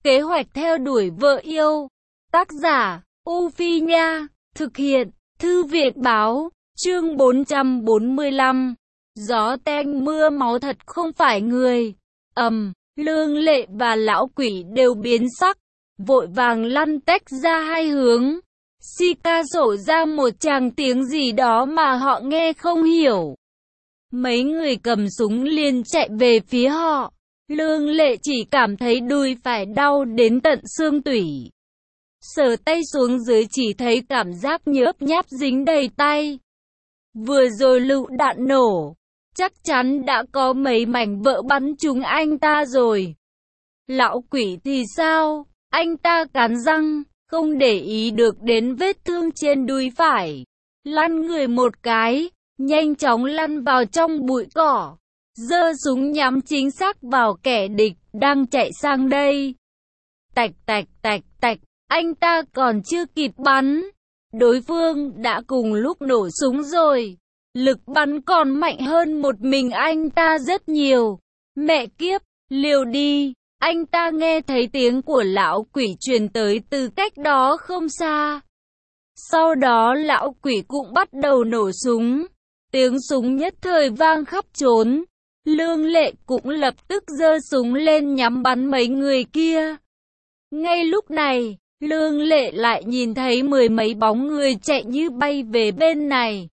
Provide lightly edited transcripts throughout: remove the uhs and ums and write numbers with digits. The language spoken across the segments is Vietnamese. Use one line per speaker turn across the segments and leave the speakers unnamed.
Kế hoạch theo đuổi vợ yêu. Tác giả, U Phi Nha. Thực hiện, Thư viện Báo. Chương 445. Gió tanh mưa máu thật không phải người. Lương Lệ và lão quỷ đều biến sắc, vội vàng lăn tách ra hai hướng. Sika sổ ra một tràng tiếng gì đó mà họ nghe không hiểu. Mấy người cầm súng liền chạy về phía họ. Lương Lệ chỉ cảm thấy đùi phải đau đến tận xương tủy. Sờ tay xuống dưới chỉ thấy cảm giác nhớp nháp dính đầy tay. Vừa rồi lựu đạn nổ, chắc chắn đã có mấy mảnh vỡ bắn trúng anh ta rồi. Lão quỷ thì sao? Anh ta cắn răng, không để ý được đến vết thương trên đùi phải. Lăn người một cái, nhanh chóng lăn vào trong bụi cỏ. Giơ súng nhắm chính xác vào kẻ địch đang chạy sang đây. Tạch tạch tạch tạch, anh ta còn chưa kịp bắn, đối phương đã cùng lúc nổ súng rồi. Lực bắn còn mạnh hơn một mình anh ta rất nhiều. Mẹ kiếp, liều đi. Anh ta nghe thấy tiếng của lão quỷ truyền tới từ cách đó không xa. Sau đó lão quỷ cũng bắt đầu nổ súng. Tiếng súng nhất thời vang khắp trốn. Lương Lệ cũng lập tức giơ súng lên nhắm bắn mấy người kia. Ngay lúc này, Lương Lệ lại nhìn thấy mười mấy bóng người chạy như bay về bên này.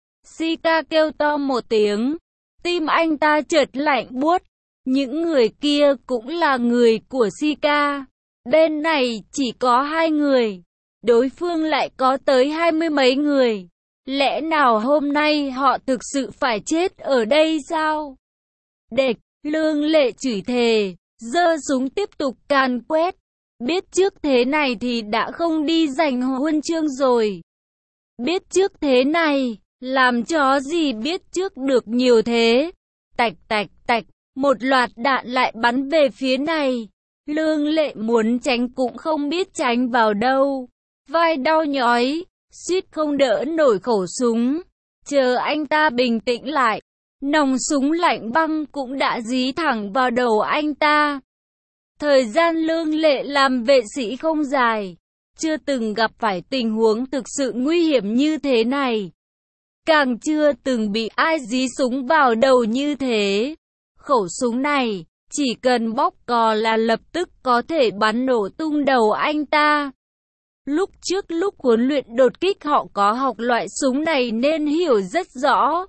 Sika kêu to một tiếng, tim anh ta chợt lạnh buốt. Những người kia cũng là người của Sika. Bên này chỉ có 2 người, đối phương lại có tới 20 mấy người. Lẽ nào hôm nay họ thực sự phải chết ở đây sao? Địch, Lương Lệ chửi thề, giơ súng tiếp tục càn quét. Biết trước thế này thì đã không đi giành huân chương rồi. Biết trước thế này, làm chó gì biết trước được nhiều thế. Tạch tạch tạch, một loạt đạn lại bắn về phía này. Lương Lệ muốn tránh cũng không biết tránh vào đâu. Vai đau nhói, suýt không đỡ nổi khẩu súng. Chờ anh ta bình tĩnh lại, nòng súng lạnh băng cũng đã dí thẳng vào đầu anh ta. Thời gian Lương Lệ làm vệ sĩ không dài, chưa từng gặp phải tình huống thực sự nguy hiểm như thế này. Càng chưa từng bị ai dí súng vào đầu như thế. Khẩu súng này, chỉ cần bóp cò là lập tức có thể bắn nổ tung đầu anh ta. Lúc trước lúc huấn luyện đột kích họ có học loại súng này nên hiểu rất rõ.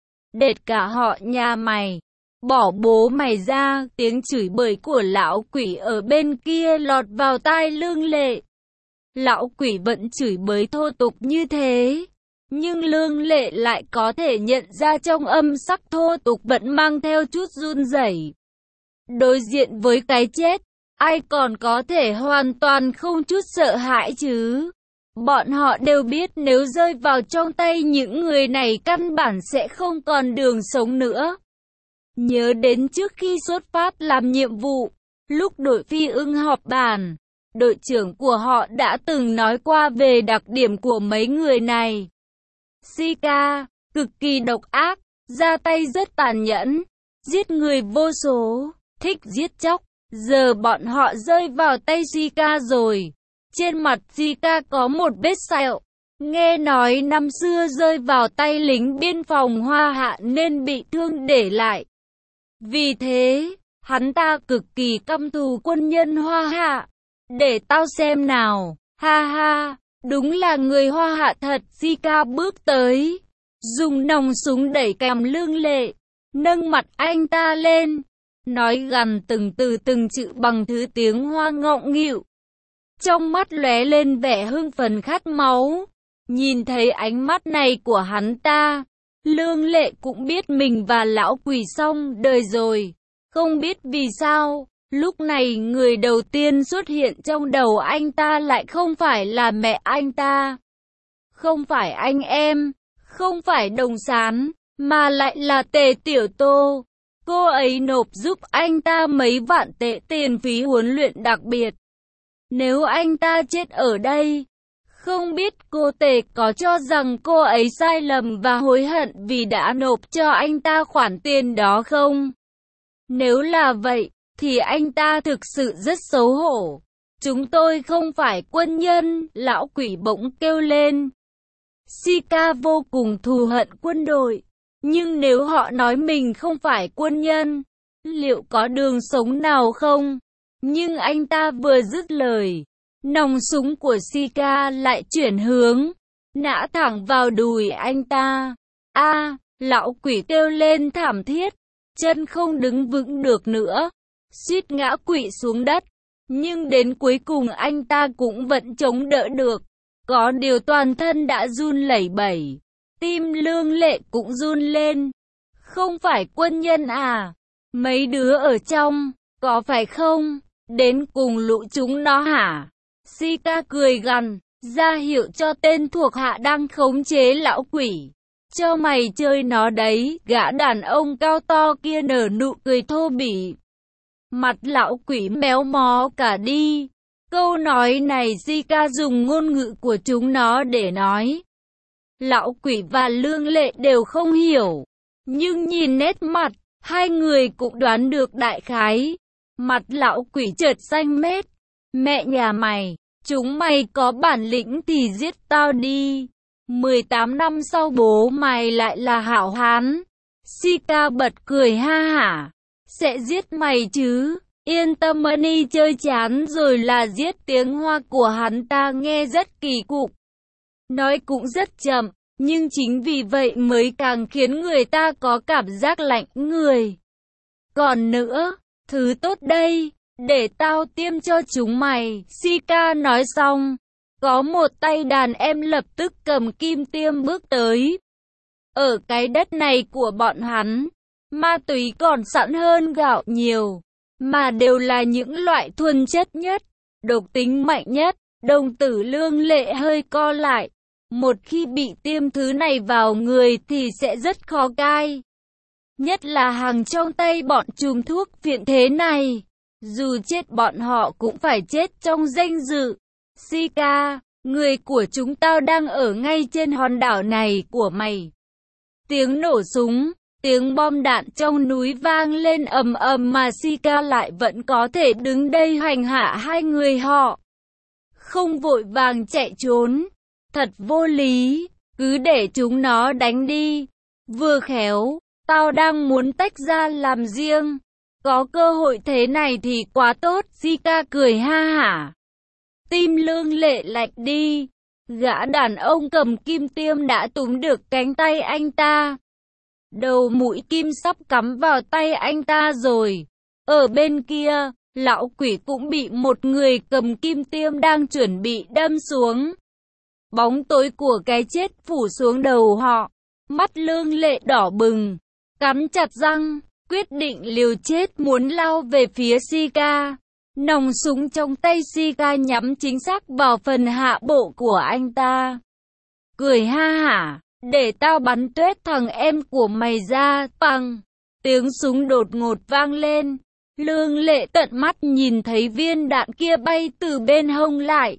Đệt cả họ nhà mày, bỏ bố mày ra. Tiếng chửi bới của lão quỷ ở bên kia lọt vào tai Lương Lệ. Lão quỷ vẫn chửi bới thô tục như thế, nhưng Lương Lệ lại có thể nhận ra trong âm sắc thô tục vẫn mang theo chút run rẩy. Đối diện với cái chết, ai còn có thể hoàn toàn không chút sợ hãi chứ? Bọn họ đều biết nếu rơi vào trong tay những người này căn bản sẽ không còn đường sống nữa. Nhớ đến trước khi xuất phát làm nhiệm vụ, lúc đội phi ưng họp bàn, đội trưởng của họ đã từng nói qua về đặc điểm của mấy người này. Sika, cực kỳ độc ác, ra tay rất tàn nhẫn, giết người vô số, thích giết chóc. Giờ bọn họ rơi vào tay Sika rồi. Trên mặt Sika có một vết sẹo. Nghe nói năm xưa rơi vào tay lính biên phòng Hoa Hạ nên bị thương để lại. Vì thế, hắn ta cực kỳ căm thù quân nhân Hoa Hạ. Để tao xem nào, ha ha, đúng là người Hoa Hạ thật. Sika bước tới, dùng nòng súng đẩy cằm Lương Lệ, nâng mặt anh ta lên, nói gằn từng từ từng chữ bằng thứ tiếng Hoa ngọng nghịu. Trong mắt lóe lên vẻ hưng phấn khát máu. Nhìn thấy ánh mắt này của hắn ta, Lương Lệ cũng biết mình và lão quỷ xong đời rồi. Không biết vì sao, lúc này người đầu tiên xuất hiện trong đầu anh ta lại không phải là mẹ anh ta, không phải anh em, không phải Đồng Sán, mà lại là Tề Tiểu Tô. Cô ấy nộp giúp anh ta mấy vạn tệ tiền phí huấn luyện đặc biệt. Nếu anh ta chết ở đây, không biết cô Tề có cho rằng cô ấy sai lầm và hối hận vì đã nộp cho anh ta khoản tiền đó không? Nếu là vậy, thì anh ta thực sự rất xấu hổ. Chúng tôi không phải quân nhân, lão quỷ bỗng kêu lên. Shika vô cùng thù hận quân đội, nhưng nếu họ nói mình không phải quân nhân, liệu có đường sống nào không? Nhưng anh ta vừa dứt lời, nòng súng của Shika lại chuyển hướng, nã thẳng vào đùi anh ta. A, lão quỷ kêu lên thảm thiết, chân không đứng vững được nữa, suýt ngã quỵ xuống đất. Nhưng đến cuối cùng anh ta cũng vẫn chống đỡ được. Có điều toàn thân đã run lẩy bẩy, tim Lương Lệ cũng run lên. Không phải quân nhân à? Mấy đứa ở trong, có phải không? Đến cùng lũ chúng nó hả? Shika cười gằn, ra hiệu cho tên thuộc hạ đang khống chế lão quỷ. Cho mày chơi nó đấy. Gã đàn ông cao to kia nở nụ cười thô bỉ. Mặt lão quỷ méo mó cả đi. Câu nói này Shika dùng ngôn ngữ của chúng nó để nói. Lão quỷ và Lương Lệ đều không hiểu. Nhưng nhìn nét mặt, hai người cũng đoán được đại khái. Mặt lão quỷ chợt xanh mét. Mẹ nhà mày, chúng mày có bản lĩnh thì giết tao đi. 18 năm sau bố mày lại là hảo hán. Shika bật cười ha hả. Sẽ giết mày chứ. Yên tâm Money chơi chán rồi là giết. Tiếng Hoa của hắn ta nghe rất kỳ cục. Nói cũng rất chậm, nhưng chính vì vậy mới càng khiến người ta có cảm giác lạnh người. Còn nữa, thứ tốt đây, để tao tiêm cho chúng mày. Shika nói xong, có một tay đàn em lập tức cầm kim tiêm bước tới. Ở cái đất này của bọn hắn, ma túy còn sẵn hơn gạo nhiều, mà đều là những loại thuần chất nhất, độc tính mạnh nhất. Đồng tử Lương Lệ hơi co lại. Một khi bị tiêm thứ này vào người thì sẽ rất khó cai. Nhất là hàng trong tay bọn trùm thuốc phiện thế này. Dù chết bọn họ cũng phải chết trong danh dự. Shika, người của chúng tao đang ở ngay trên hòn đảo này của mày. Tiếng nổ súng, tiếng bom đạn trong núi vang lên ầm ầm mà Shika lại vẫn có thể đứng đây hành hạ hai người họ. Không vội vàng chạy trốn. Thật vô lý, cứ để chúng nó đánh đi. Vừa khéo, tao đang muốn tách ra làm riêng. Có cơ hội thế này thì quá tốt. Shika cười ha hả. Tim Lương Lệ lạnh đi. Gã đàn ông cầm kim tiêm đã túm được cánh tay anh ta. Đầu mũi kim sắp cắm vào tay anh ta rồi. Ở bên kia, lão quỷ cũng bị một người cầm kim tiêm đang chuẩn bị đâm xuống. Bóng tối của cái chết phủ xuống đầu họ. Mắt Lương Lệ đỏ bừng, cắn chặt răng, quyết định liều chết muốn lao về phía Shika. Nòng súng trong tay Shika nhắm chính xác vào phần hạ bộ của anh ta. Cười ha hả, để tao bắn tuét thằng em của mày ra. Bằng, tiếng súng đột ngột vang lên. Lương Lệ tận mắt nhìn thấy viên đạn kia bay từ bên hông lại,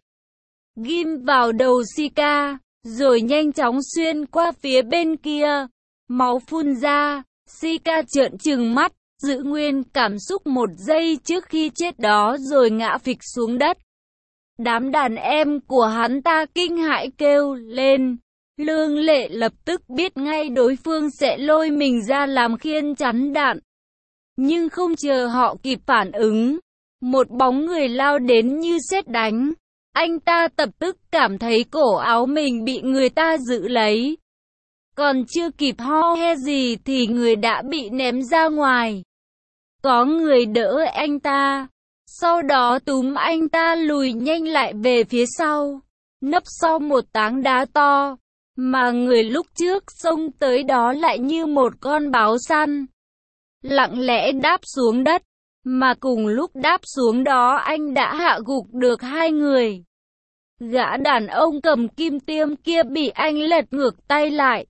ghim vào đầu Shika, rồi nhanh chóng xuyên qua phía bên kia. Máu phun ra, Shika trợn trừng mắt, giữ nguyên cảm xúc một giây trước khi chết đó rồi ngã phịch xuống đất. Đám đàn em của hắn ta kinh hãi kêu lên. Lương Lệ lập tức biết ngay đối phương sẽ lôi mình ra làm khiên chắn đạn. Nhưng không chờ họ kịp phản ứng, một bóng người lao đến như sét đánh. Anh ta lập tức cảm thấy cổ áo mình bị người ta giữ lấy. Còn chưa kịp ho he gì thì người đã bị ném ra ngoài. Có người đỡ anh ta, sau đó túm anh ta lùi nhanh lại về phía sau, nấp sau một tảng đá to, mà người lúc trước xông tới đó lại như một con báo săn, lặng lẽ đáp xuống đất, mà cùng lúc đáp xuống đó anh đã hạ gục được hai người. Gã đàn ông cầm kim tiêm kia bị anh lật ngược tay lại.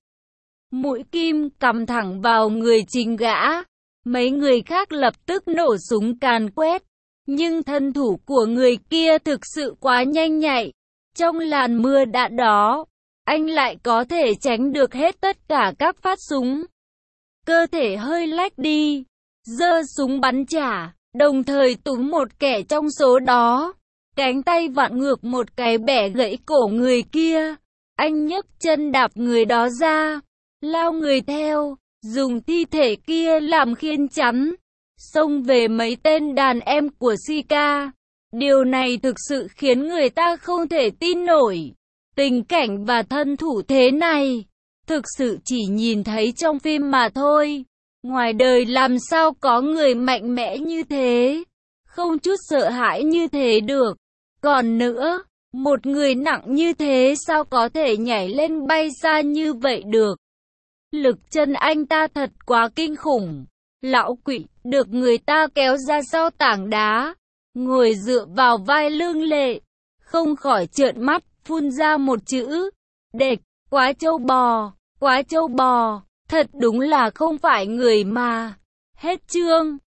Mũi kim cắm thẳng vào người chính gã. Mấy người khác lập tức nổ súng càn quét. Nhưng thân thủ của người kia thực sự quá nhanh nhạy. Trong làn mưa đạn đó, anh lại có thể tránh được hết tất cả các phát súng. Cơ thể hơi lách đi, giơ súng bắn trả. đồng thời túm một kẻ trong số đó. Cánh tay vặn ngược một cái bẻ gãy cổ người kia. Anh nhấc chân đạp người đó ra, lao người theo, dùng thi thể kia làm khiên chắn, xông về mấy tên đàn em của Sika. Điều này thực sự khiến người ta không thể tin nổi. Tình cảnh và thân thủ thế này, thực sự chỉ nhìn thấy trong phim mà thôi. Ngoài đời làm sao có người mạnh mẽ như thế, không chút sợ hãi như thế được. Còn nữa, một người nặng như thế sao có thể nhảy lên bay xa như vậy được? Lực chân anh ta thật quá kinh khủng. Lão quỷ được người ta kéo ra sau tảng đá, ngồi dựa vào vai Lương Lệ, không khỏi trợn mắt, phun ra một chữ: đệt. Quá trâu bò, thật đúng là không phải người mà. Hết chương.